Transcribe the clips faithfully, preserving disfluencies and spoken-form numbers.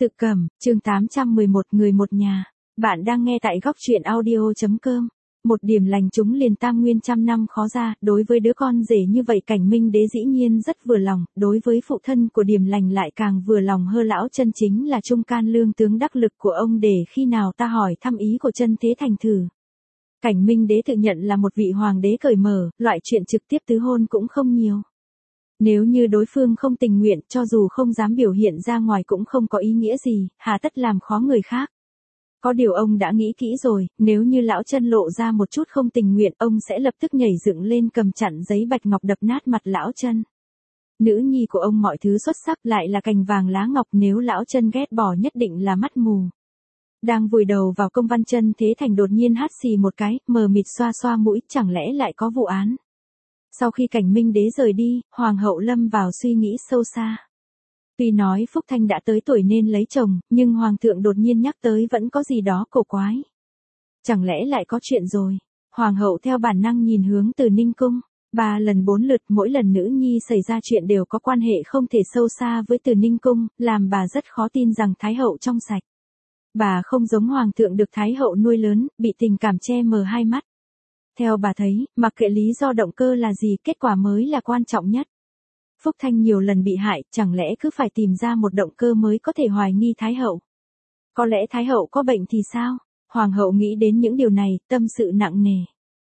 Tự Cẩm, chương tám trăm mười một người một nhà. Bạn đang nghe tại góc truyện audio.com. Một điểm lành chúng liền tam nguyên trăm năm khó ra, đối với đứa con rể như vậy Cảnh Minh Đế dĩ nhiên rất vừa lòng, đối với phụ thân của điểm lành lại càng vừa lòng hơn. Lão chân chính là trung can lương tướng đắc lực của ông, để khi nào ta hỏi thăm ý của chân thế thành thử. Cảnh Minh Đế tự nhận là một vị hoàng đế cởi mở, loại chuyện trực tiếp tứ hôn cũng không nhiều. Nếu như đối phương không tình nguyện, cho dù không dám biểu hiện ra ngoài cũng không có ý nghĩa gì, hà tất làm khó người khác. Có điều ông đã nghĩ kỹ rồi, nếu như lão chân lộ ra một chút không tình nguyện, ông sẽ lập tức nhảy dựng lên cầm chặn giấy bạch ngọc đập nát mặt lão chân. Nữ nhi của ông mọi thứ xuất sắc, lại là cành vàng lá ngọc, nếu lão chân ghét bỏ nhất định là mắt mù. Đang vùi đầu vào công văn, chân thế thành đột nhiên hắt xì một cái, mờ mịt xoa xoa mũi, chẳng lẽ lại có vụ án. Sau khi Cảnh Minh Đế rời đi, hoàng hậu lâm vào suy nghĩ sâu xa. Tuy nói Phúc Thanh đã tới tuổi nên lấy chồng, nhưng hoàng thượng đột nhiên nhắc tới vẫn có gì đó cổ quái. Chẳng lẽ lại có chuyện rồi? Hoàng hậu theo bản năng nhìn hướng Từ Ninh cung. Ba lần bốn lượt, mỗi lần nữ nhi xảy ra chuyện đều có quan hệ không thể sâu xa với Từ Ninh cung, làm bà rất khó tin rằng Thái hậu trong sạch. Bà không giống hoàng thượng được Thái hậu nuôi lớn, bị tình cảm che mờ hai mắt. Theo bà thấy, mặc kệ lý do động cơ là gì, kết quả mới là quan trọng nhất. Phúc Thanh nhiều lần bị hại, chẳng lẽ cứ phải tìm ra một động cơ mới có thể hoài nghi Thái hậu? Có lẽ Thái hậu có bệnh thì sao? Hoàng hậu nghĩ đến những điều này, tâm sự nặng nề.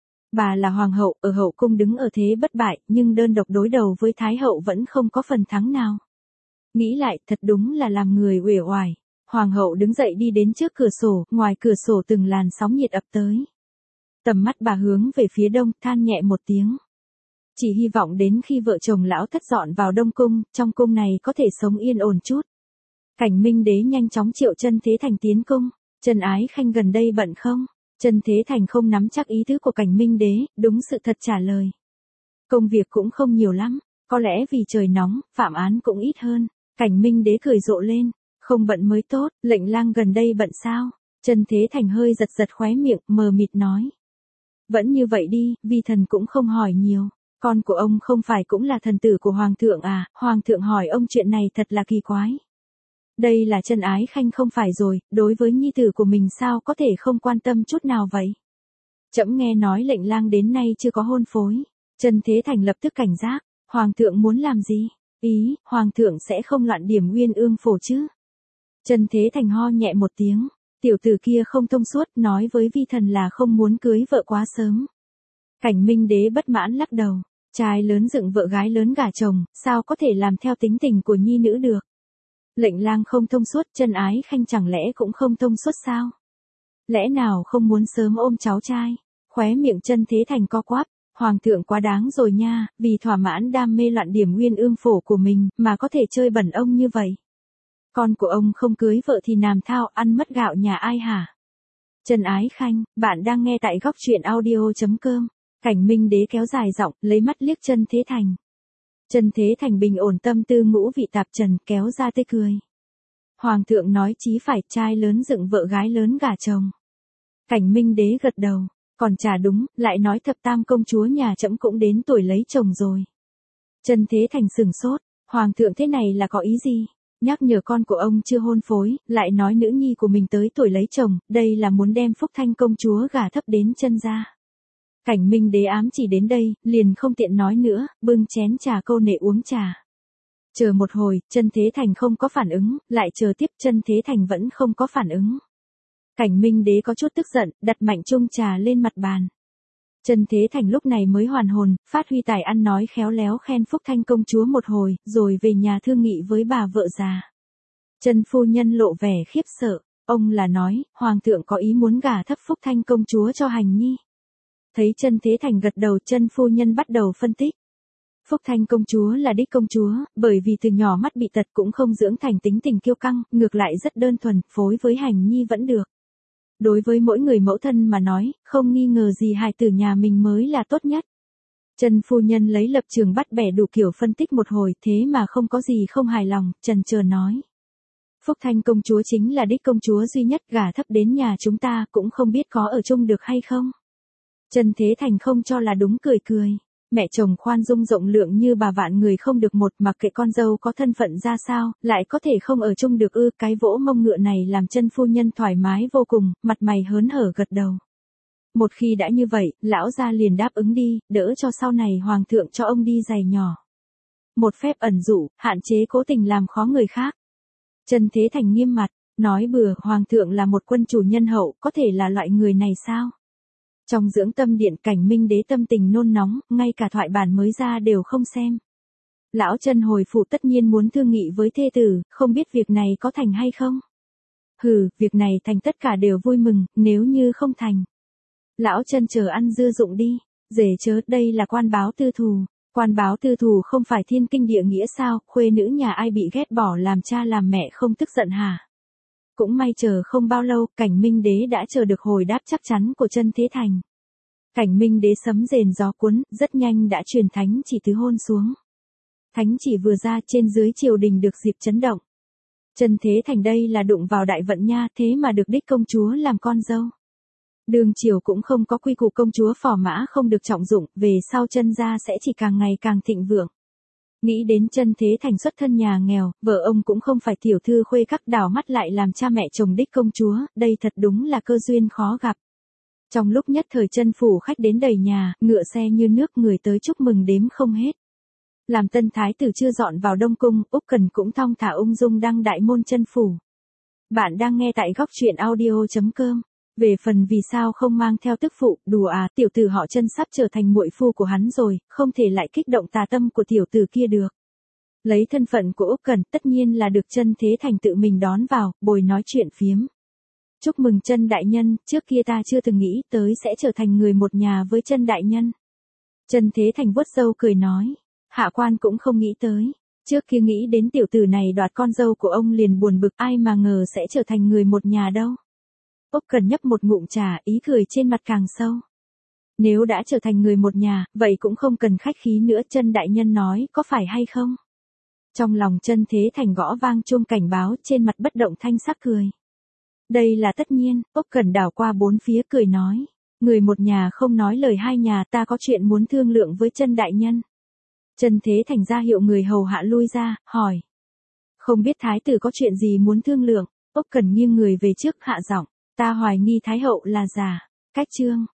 Bà là hoàng hậu, ở hậu cung đứng ở thế bất bại, nhưng đơn độc đối đầu với Thái hậu vẫn không có phần thắng nào. Nghĩ lại, thật đúng là làm người uể oải. Hoàng hậu đứng dậy đi đến trước cửa sổ, ngoài cửa sổ từng làn sóng nhiệt ập tới. Tầm mắt bà hướng về phía đông, than nhẹ một tiếng. Chỉ hy vọng đến khi vợ chồng lão thất dọn vào Đông cung, trong cung này có thể sống yên ổn chút. Cảnh Minh Đế nhanh chóng triệu Chân Thế Thành tiến cung. Trần Ái Khanh gần đây bận không? Chân Thế Thành không nắm chắc ý tứ của Cảnh Minh Đế, đúng sự thật trả lời. Công việc cũng không nhiều lắm, có lẽ vì trời nóng, phạm án cũng ít hơn. Cảnh Minh Đế cười rộ lên, không bận mới tốt, lệnh lang gần đây bận sao? Chân Thế Thành hơi giật giật khóe miệng, mờ mịt nói. Vẫn như vậy đi, vi thần cũng không hỏi nhiều. Con của ông không phải cũng là thần tử của hoàng thượng à? Hoàng thượng hỏi ông chuyện này thật là kỳ quái. Đây là Trần Ái Khanh không phải rồi, đối với nhi tử của mình sao có thể không quan tâm chút nào vậy? Trẫm nghe nói lệnh lang đến nay chưa có hôn phối. Trần Thế Thành lập tức cảnh giác, hoàng thượng muốn làm gì? Ý, hoàng thượng sẽ không loạn điểm Uyên Ương phổ chứ? Trần Thế Thành ho nhẹ một tiếng, tiểu tử kia không thông suốt, nói với vi thần là không muốn cưới vợ quá sớm. Cảnh Minh Đế bất mãn lắc đầu, trai lớn dựng vợ gái lớn gả chồng, sao có thể làm theo tính tình của nhi nữ được. Lệnh lang không thông suốt, Trần Ái Khanh chẳng lẽ cũng không thông suốt sao? Lẽ nào không muốn sớm ôm cháu trai? Khóe miệng Chân Thế Thành co quắp, hoàng thượng quá đáng rồi nha, vì thỏa mãn đam mê loạn điểm Uyên Ương phổ của mình, mà có thể chơi bẩn ông như vậy. Con của ông không cưới vợ thì làm thao, ăn mất gạo nhà ai hả? Trần Ái Khanh, bạn đang nghe tại góc truyện audio.com. Cảnh Minh Đế kéo dài giọng, lấy mắt liếc Chân Thế Thành. Chân Thế Thành bình ổn tâm tư ngũ vị tạp trần, kéo ra tươi cười. Hoàng thượng nói chí phải, trai lớn dựng vợ gái lớn gả chồng. Cảnh Minh Đế gật đầu, còn chả đúng, lại nói thập tam công chúa nhà trẫm cũng đến tuổi lấy chồng rồi. Chân Thế Thành sừng sốt, hoàng thượng thế này là có ý gì? Nhắc nhở con của ông chưa hôn phối, lại nói nữ nhi của mình tới tuổi lấy chồng, đây là muốn đem Phúc Thanh công chúa gả thấp đến chân ra. Cảnh Minh Đế ám chỉ đến đây, liền không tiện nói nữa, bưng chén trà câu nệ uống trà. Chờ một hồi, Chân Thế Thành không có phản ứng, lại chờ tiếp, Chân Thế Thành vẫn không có phản ứng. Cảnh Minh Đế có chút tức giận, đặt mạnh chung trà lên mặt bàn. Chân Thế Thành lúc này mới hoàn hồn, phát huy tài ăn nói khéo léo khen Phúc Thanh công chúa một hồi, rồi về nhà thương nghị với bà vợ già. Chân phu nhân lộ vẻ khiếp sợ, ông là nói, hoàng thượng có ý muốn gả thấp Phúc Thanh công chúa cho Hành Nhi. Thấy Chân Thế Thành gật đầu, Chân phu nhân bắt đầu phân tích. Phúc Thanh công chúa là đích công chúa, bởi vì từ nhỏ mắt bị tật cũng không dưỡng thành tính tình kiêu căng, ngược lại rất đơn thuần, phối với Hành Nhi vẫn được. Đối với mỗi người mẫu thân mà nói, không nghi ngờ gì hài tử nhà mình mới là tốt nhất. Chân phu nhân lấy lập trường bắt bẻ đủ kiểu phân tích một hồi, thế mà không có gì không hài lòng, chần chờ nói. Phúc Thanh công chúa chính là đích công chúa duy nhất, gả thấp đến nhà chúng ta, cũng không biết có ở chung được hay không. Chân Thế Thành không cho là đúng, cười cười. Mẹ chồng khoan dung rộng lượng như bà vạn người không được một, mặc kệ con dâu có thân phận ra sao, lại có thể không ở chung được ư. Cái vỗ mông ngựa này làm chân phu nhân thoải mái vô cùng, mặt mày hớn hở gật đầu. Một khi đã như vậy, lão gia liền đáp ứng đi, đỡ cho sau này hoàng thượng cho ông đi giày nhỏ. Một phép ẩn dụ, hạn chế cố tình làm khó người khác. Chân Thế Thành nghiêm mặt, nói bừa, hoàng thượng là một quân chủ nhân hậu, có thể là loại người này sao? Trong dưỡng tâm điện, Cảnh Minh Đế tâm tình nôn nóng, ngay cả thoại bản mới ra đều không xem. Lão Chân hồi phủ tất nhiên muốn thương nghị với thê tử, không biết việc này có thành hay không? Hừ, việc này thành tất cả đều vui mừng, nếu như không thành. Lão Chân chờ ăn dưa dụng đi, dể chớ, đây là quan báo tư thù. Quan báo tư thù không phải thiên kinh địa nghĩa sao, khuê nữ nhà ai bị ghét bỏ làm cha làm mẹ không tức giận hả? Cũng may chờ không bao lâu, Cảnh Minh Đế đã chờ được hồi đáp chắc chắn của Chân Thế Thành. Cảnh Minh Đế sấm rền gió cuốn, rất nhanh đã truyền thánh chỉ tứ hôn xuống. Thánh chỉ vừa ra, trên dưới triều đình được dịp chấn động. Chân Thế Thành đây là đụng vào đại vận nha, thế mà được đích công chúa làm con dâu. Đường triều cũng không có quy củ công chúa phò mã không được trọng dụng, về sau Chân gia sẽ chỉ càng ngày càng thịnh vượng. Nghĩ đến Chân Thế Thành xuất thân nhà nghèo, vợ ông cũng không phải tiểu thư khuê các, đảo mắt lại làm cha mẹ chồng đích công chúa, đây thật đúng là cơ duyên khó gặp. Trong lúc nhất thời chân phủ khách đến đầy nhà, ngựa xe như nước, người tới chúc mừng đếm không hết. Làm tân thái tử chưa dọn vào Đông Cung, Úc Cần cũng thong thả ung dung đăng đại môn chân phủ. Bạn đang nghe tại góc truyện audio chấm com. Về phần vì sao không mang theo tức phụ, đùa à, tiểu tử họ Chân sắp trở thành muội phu của hắn rồi, không thể lại kích động tà tâm của tiểu tử kia được. Lấy thân phận của Úc Cần, tất nhiên là được Chân Thế Thành tự mình đón vào, bồi nói chuyện phiếm. Chúc mừng Chân đại nhân, trước kia ta chưa từng nghĩ tới sẽ trở thành người một nhà với Chân đại nhân. Chân Thế Thành vuốt râu cười nói, hạ quan cũng không nghĩ tới, trước kia nghĩ đến tiểu tử này đoạt con dâu của ông liền buồn bực, ai mà ngờ sẽ trở thành người một nhà đâu. Úc Cần nhấp một ngụm trà, ý cười trên mặt càng sâu. Nếu đã trở thành người một nhà, vậy cũng không cần khách khí nữa, Chân đại nhân nói, có phải hay không? Trong lòng Chân Thế Thành gõ vang chuông cảnh báo, trên mặt bất động thanh sắc cười. Đây là tất nhiên, Úc Cần đảo qua bốn phía cười nói. Người một nhà không nói lời hai nhà, ta có chuyện muốn thương lượng với Chân đại nhân. Chân Thế Thành ra hiệu người hầu hạ lui ra, hỏi. Không biết thái tử có chuyện gì muốn thương lượng, Úc Cần nghiêng người về trước hạ giọng. Ta hoài nghi thái hậu là giả. Cách chương.